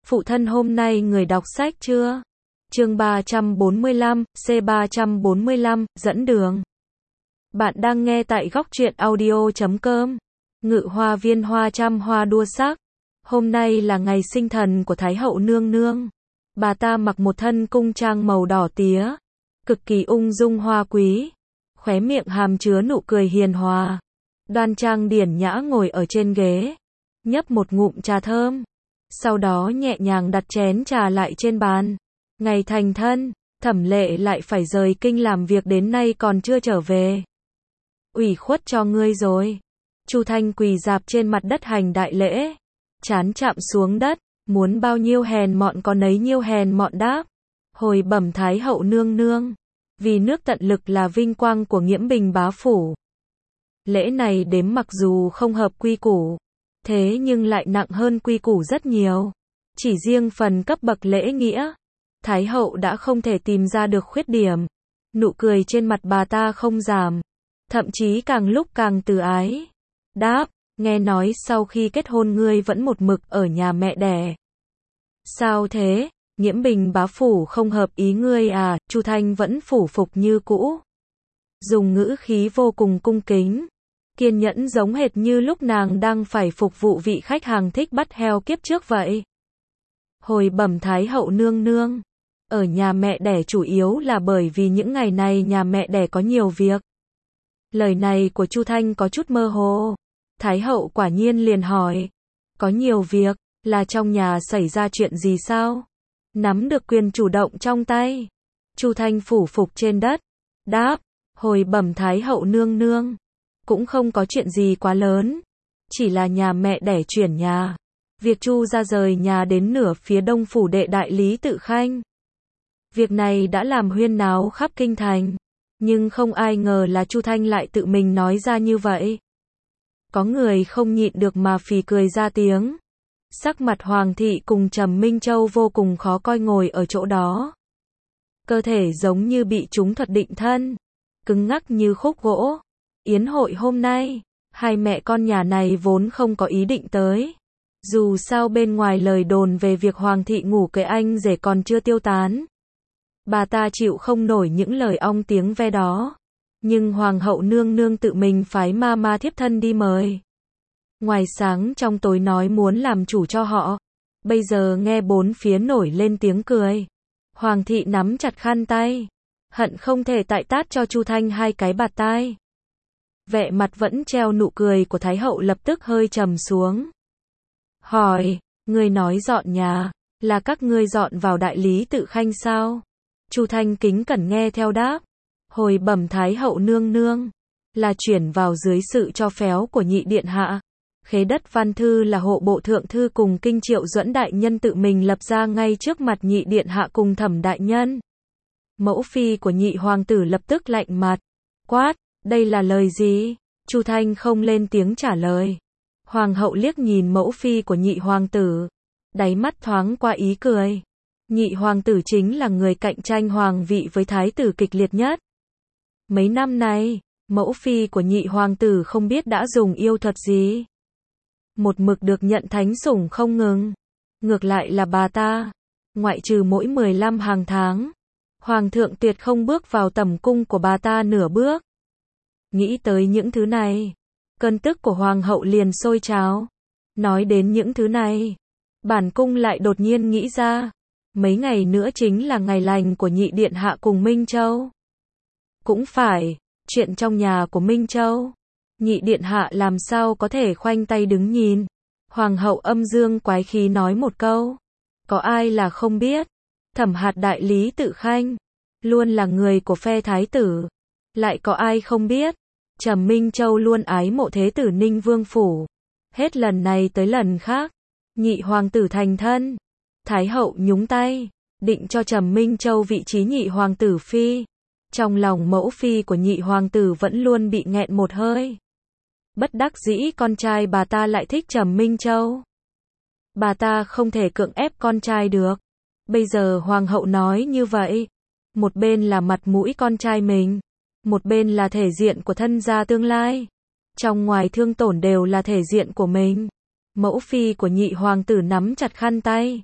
Phụ thân hôm nay người đọc sách chưa? Chương 345, C345, dẫn đường. Bạn đang nghe tại góc truyện audio.com. Ngự hoa viên hoa trăm hoa đua sắc. Hôm nay là ngày sinh thần của Thái hậu nương nương. Bà ta mặc một thân cung trang màu đỏ tía, cực kỳ ung dung hoa quý, khóe miệng hàm chứa nụ cười hiền hòa, đoan trang điển nhã ngồi ở trên ghế, nhấp một ngụm trà thơm, sau đó nhẹ nhàng đặt chén trà lại trên bàn. Ngày thành thân, Thẩm Lệ lại phải rời kinh làm việc đến nay còn chưa trở về. Ủy khuất cho ngươi rồi. Chu Thanh quỳ rạp trên mặt đất hành đại lễ, trán chạm xuống đất, muốn bao nhiêu hèn mọn có nấy nhiêu hèn mọn đáp. Hồi bẩm Thái hậu nương nương, vì nước tận lực là vinh quang của Nghiễm Bình bá phủ. Lễ này đếm mặc dù không hợp quy củ, thế nhưng lại nặng hơn quy củ rất nhiều. Chỉ riêng phần cấp bậc lễ nghĩa, Thái hậu đã không thể tìm ra được khuyết điểm. Nụ cười trên mặt bà ta không giảm, thậm chí càng lúc càng từ ái. Đáp, nghe nói sau khi kết hôn ngươi vẫn một mực ở nhà mẹ đẻ. Sao thế? Nghiễm Bình bá phủ không hợp ý ngươi à? Chu Thanh vẫn phủ phục như cũ, dùng ngữ khí vô cùng cung kính, kiên nhẫn giống hệt như lúc nàng đang phải phục vụ vị khách hàng thích bắt heo kiếp trước vậy. Hồi bẩm Thái hậu nương nương, ở nhà mẹ đẻ chủ yếu là bởi vì những ngày này nhà mẹ đẻ có nhiều việc. Lời này của Chu Thanh có chút mơ hồ. Thái hậu quả nhiên liền hỏi, có nhiều việc, là trong nhà xảy ra chuyện gì sao? Nắm được quyền chủ động trong tay. Chu Thanh phủ phục trên đất, đáp, hồi bẩm Thái hậu nương nương, cũng không có chuyện gì quá lớn, chỉ là nhà mẹ đẻ chuyển nhà. Việc Chu ra rời nhà đến nửa phía đông phủ đệ đại lý Tự Khanh. Việc này đã làm huyên náo khắp kinh thành, nhưng không ai ngờ là Chu Thanh lại tự mình nói ra như vậy. Có người không nhịn được mà phì cười ra tiếng. Sắc mặt Hoàng thị cùng Trầm Minh Châu vô cùng khó coi ngồi ở chỗ đó. Cơ thể giống như bị trúng thuật định thân, cứng ngắc như khúc gỗ. Yến hội hôm nay, hai mẹ con nhà này vốn không có ý định tới. Dù sao bên ngoài lời đồn về việc Hoàng thị ngủ với anh rể còn chưa tiêu tán. Bà ta chịu không nổi những lời ong tiếng ve đó. Nhưng Hoàng hậu nương nương tự mình phái ma thiếp thân đi mời. Ngoài sáng trong tối nói muốn làm chủ cho họ. Bây giờ nghe bốn phía nổi lên tiếng cười. Hoàng thị nắm chặt khăn tay, hận không thể tại tát cho Chu Thanh hai cái bạt tai. Vẻ mặt vẫn treo nụ cười của Thái hậu lập tức hơi trầm xuống. Hỏi, ngươi nói dọn nhà, là các ngươi dọn vào đại lý Tự Khanh sao? Chu Thanh kính cẩn nghe theo đáp. Hồi bẩm Thái hậu nương nương, là chuyển vào dưới sự cho phép của nhị điện hạ. Khế đất văn thư là hộ bộ thượng thư cùng Kinh Triệu Duẫn đại nhân tự mình lập ra ngay trước mặt nhị điện hạ cùng Thẩm đại nhân. Mẫu phi của nhị hoàng tử lập tức lạnh mặt, quát, đây là lời gì? Chu Thanh không lên tiếng trả lời. Hoàng hậu liếc nhìn mẫu phi của nhị hoàng tử, đáy mắt thoáng qua ý cười. Nhị hoàng tử chính là người cạnh tranh hoàng vị với thái tử kịch liệt nhất. Mấy năm nay, mẫu phi của nhị hoàng tử không biết đã dùng yêu thuật gì. Một mực được nhận thánh sủng không ngừng. Ngược lại là bà ta, ngoại trừ mỗi 15 hàng tháng, hoàng thượng tuyệt không bước vào tẩm cung của bà ta nửa bước. Nghĩ tới những thứ này, cơn tức của hoàng hậu liền sôi trào. Nói đến những thứ này, bản cung lại đột nhiên nghĩ ra, mấy ngày nữa chính là ngày lành của nhị điện hạ cùng Minh Châu. Cũng phải, chuyện trong nhà của Minh Châu, nhị điện hạ làm sao có thể khoanh tay đứng nhìn. Hoàng hậu âm dương quái khí nói một câu. Có ai là không biết, Thẩm hạt đại lý Tự Khanh luôn là người của phe thái tử. Lại có ai không biết, Trầm Minh Châu luôn ái mộ thế tử Ninh Vương phủ. Hết lần này tới lần khác, nhị hoàng tử thành thân, Thái hậu nhúng tay, định cho Trầm Minh Châu vị trí nhị hoàng tử phi. Trong lòng mẫu phi của nhị hoàng tử vẫn luôn bị nghẹn một hơi. Bất đắc dĩ con trai bà ta lại thích Trầm Minh Châu. Bà ta không thể cưỡng ép con trai được. Bây giờ hoàng hậu nói như vậy, một bên là mặt mũi con trai mình, một bên là thể diện của thân gia tương lai. Trong ngoài thương tổn đều là thể diện của mình. Mẫu phi của nhị hoàng tử nắm chặt khăn tay,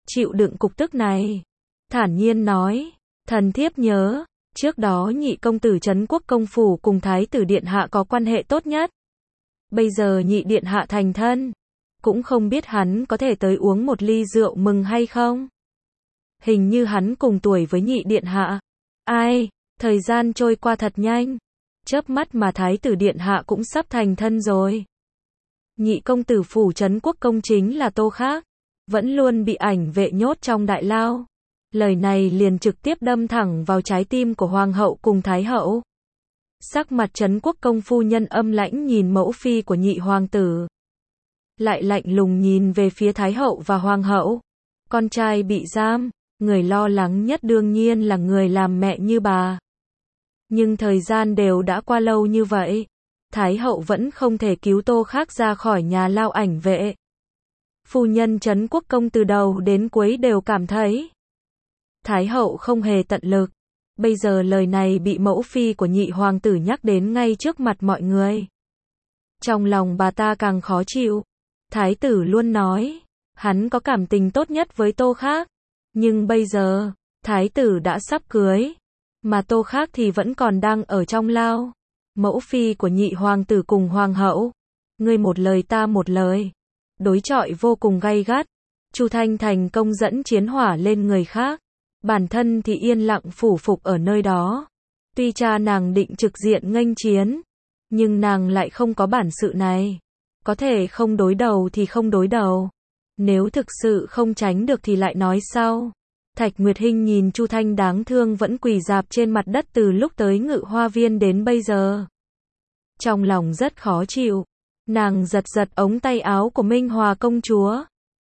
chịu đựng cục tức này. Thản nhiên nói, thần thiếp nhớ, trước đó nhị công tử Trấn Quốc công phủ cùng thái tử điện hạ có quan hệ tốt nhất. Bây giờ nhị điện hạ thành thân, cũng không biết hắn có thể tới uống một ly rượu mừng hay không. Hình như hắn cùng tuổi với nhị điện hạ. Ai, thời gian trôi qua thật nhanh. Chớp mắt mà thái tử điện hạ cũng sắp thành thân rồi. Nhị công tử phủ Trấn Quốc công chính là Tô Khác, vẫn luôn bị ảnh vệ nhốt trong đại lao. Lời này liền trực tiếp đâm thẳng vào trái tim của hoàng hậu cùng thái hậu. Sắc mặt Trấn Quốc công phu nhân âm lãnh nhìn mẫu phi của nhị hoàng tử, lại lạnh lùng nhìn về phía thái hậu và hoàng hậu. Con trai bị giam, người lo lắng nhất đương nhiên là người làm mẹ như bà. Nhưng thời gian đều đã qua lâu như vậy, thái hậu vẫn không thể cứu Tô Khác ra khỏi nhà lao ảnh vệ. Phu nhân Trấn Quốc công từ đầu đến cuối đều cảm thấy thái hậu không hề tận lực. Bây giờ lời này bị mẫu phi của nhị hoàng tử nhắc đến ngay trước mặt mọi người. Trong lòng bà ta càng khó chịu. Thái tử luôn nói, hắn có cảm tình tốt nhất với Tô Khác. Nhưng bây giờ, thái tử đã sắp cưới, mà Tô Khác thì vẫn còn đang ở trong lao. Mẫu phi của nhị hoàng tử cùng hoàng hậu, ngươi một lời ta một lời, đối chọi vô cùng gay gắt. Chu Thanh thành công dẫn chiến hỏa lên người khác, bản thân thì yên lặng phủ phục ở nơi đó. Tuy cha nàng định trực diện nghênh chiến, nhưng nàng lại không có bản sự này. Có thể không đối đầu thì không đối đầu. Nếu thực sự không tránh được thì lại nói sau. Thạch Nguyệt Hinh nhìn Chu Thanh đáng thương vẫn quỳ rạp trên mặt đất từ lúc tới Ngự Hoa Viên đến bây giờ. Trong lòng rất khó chịu. Nàng giật giật ống tay áo của Minh Hòa công chúa.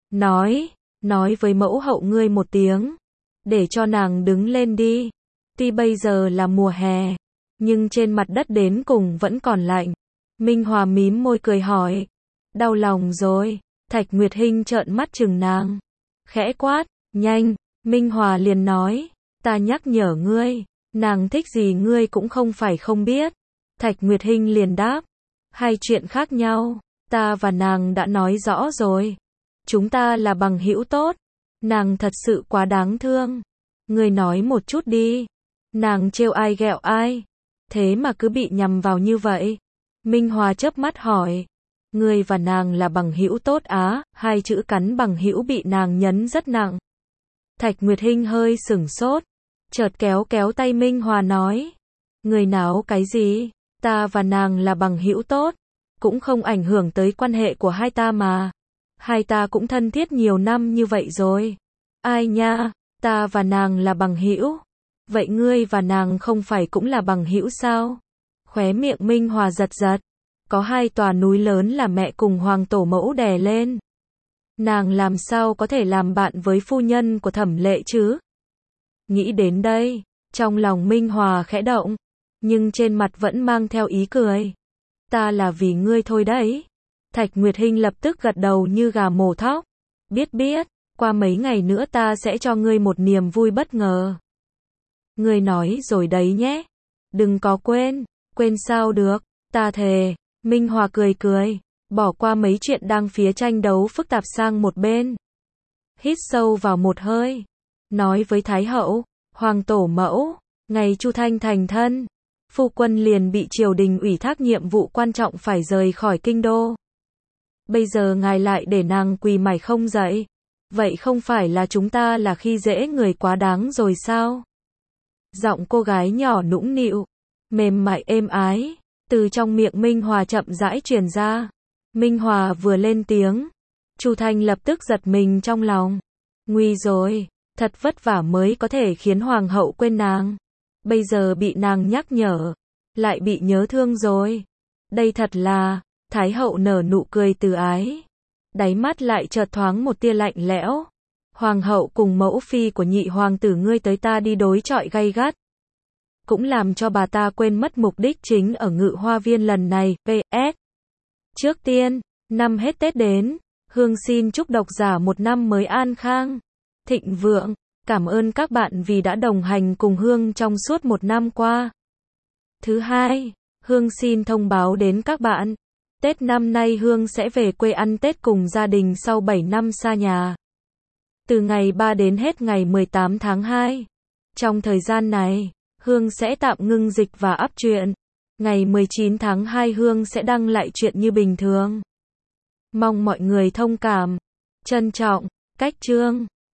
Nói với mẫu hậu ngươi một tiếng. Để cho nàng đứng lên đi. Tuy bây giờ là mùa hè, nhưng trên mặt đất đến cùng vẫn còn lạnh. Minh Hòa mím môi cười hỏi. Đau lòng rồi. Thạch Nguyệt Hinh trợn mắt chừng nàng. Khẽ quát, nhanh. Minh Hòa liền nói, ta nhắc nhở ngươi, nàng thích gì ngươi cũng không phải không biết. Thạch Nguyệt Hinh liền đáp, hai chuyện khác nhau, ta và nàng đã nói rõ rồi. Chúng ta là bằng hữu tốt, nàng thật sự quá đáng thương. Ngươi nói một chút đi, nàng trêu ai ghẹo ai, thế mà cứ bị nhầm vào như vậy. Minh Hòa chớp mắt hỏi, ngươi và nàng là bằng hữu tốt á? Hai chữ cắn bằng hữu bị nàng nhấn rất nặng. Thạch Nguyệt Hinh hơi sửng sốt, chợt kéo tay Minh Hòa nói, người nào cái gì, ta và nàng là bằng hữu tốt, cũng không ảnh hưởng tới quan hệ của hai ta mà. Hai ta cũng thân thiết nhiều năm như vậy rồi. Ai nha, ta và nàng là bằng hữu. Vậy ngươi và nàng không phải cũng là bằng hữu sao? Khóe miệng Minh Hòa giật giật. Có hai tòa núi lớn là mẹ cùng hoàng tổ mẫu đè lên. Nàng làm sao có thể làm bạn với phu nhân của Thẩm Lệ chứ? Nghĩ đến đây, trong lòng Minh Hòa khẽ động, nhưng trên mặt vẫn mang theo ý cười. Ta là vì ngươi thôi đấy. Thạch Nguyệt Hinh lập tức gật đầu như gà mổ thóc. Biết, qua mấy ngày nữa ta sẽ cho ngươi một niềm vui bất ngờ. Ngươi nói rồi đấy nhé. Đừng có quên sao được, ta thề. Minh Hòa cười, bỏ qua mấy chuyện đang phía tranh đấu phức tạp sang một bên. Hít sâu vào một hơi, nói với Thái hậu, hoàng tổ mẫu, ngày Chu Thanh thành thân, phu quân liền bị triều đình ủy thác nhiệm vụ quan trọng phải rời khỏi kinh đô. Bây giờ ngài lại để nàng quỳ mải không dậy, vậy không phải là chúng ta là khi dễ người quá đáng rồi sao? Giọng cô gái nhỏ nũng nịu, mềm mại êm ái, từ trong miệng Minh Hòa chậm rãi truyền ra. Minh Hòa vừa lên tiếng, Chu Thanh lập tức giật mình trong lòng. Nguy rồi, thật vất vả mới có thể khiến hoàng hậu quên nàng. Bây giờ bị nàng nhắc nhở, lại bị nhớ thương rồi. Đây thật là, Thái hậu nở nụ cười từ ái. Đáy mắt lại chợt thoáng một tia lạnh lẽo. Hoàng hậu cùng mẫu phi của nhị hoàng tử ngươi tới ta đi đối chọi gay gắt. Cũng làm cho bà ta quên mất mục đích chính ở Ngự Hoa Viên lần này. PS. Trước tiên, năm hết Tết đến, Hương xin chúc độc giả một năm mới an khang, thịnh vượng. Cảm ơn các bạn vì đã đồng hành cùng Hương trong suốt một năm qua. Thứ hai, Hương xin thông báo đến các bạn, Tết năm nay Hương sẽ về quê ăn Tết cùng gia đình sau 7 năm xa nhà. từ ngày 3 đến hết ngày 18 tháng 2. Trong thời gian này, Hương sẽ tạm ngưng dịch và up truyện. Ngày 19 tháng 2 Hương sẽ đăng lại truyện như bình thường. Mong mọi người thông cảm. Trân trọng, Cách Chương.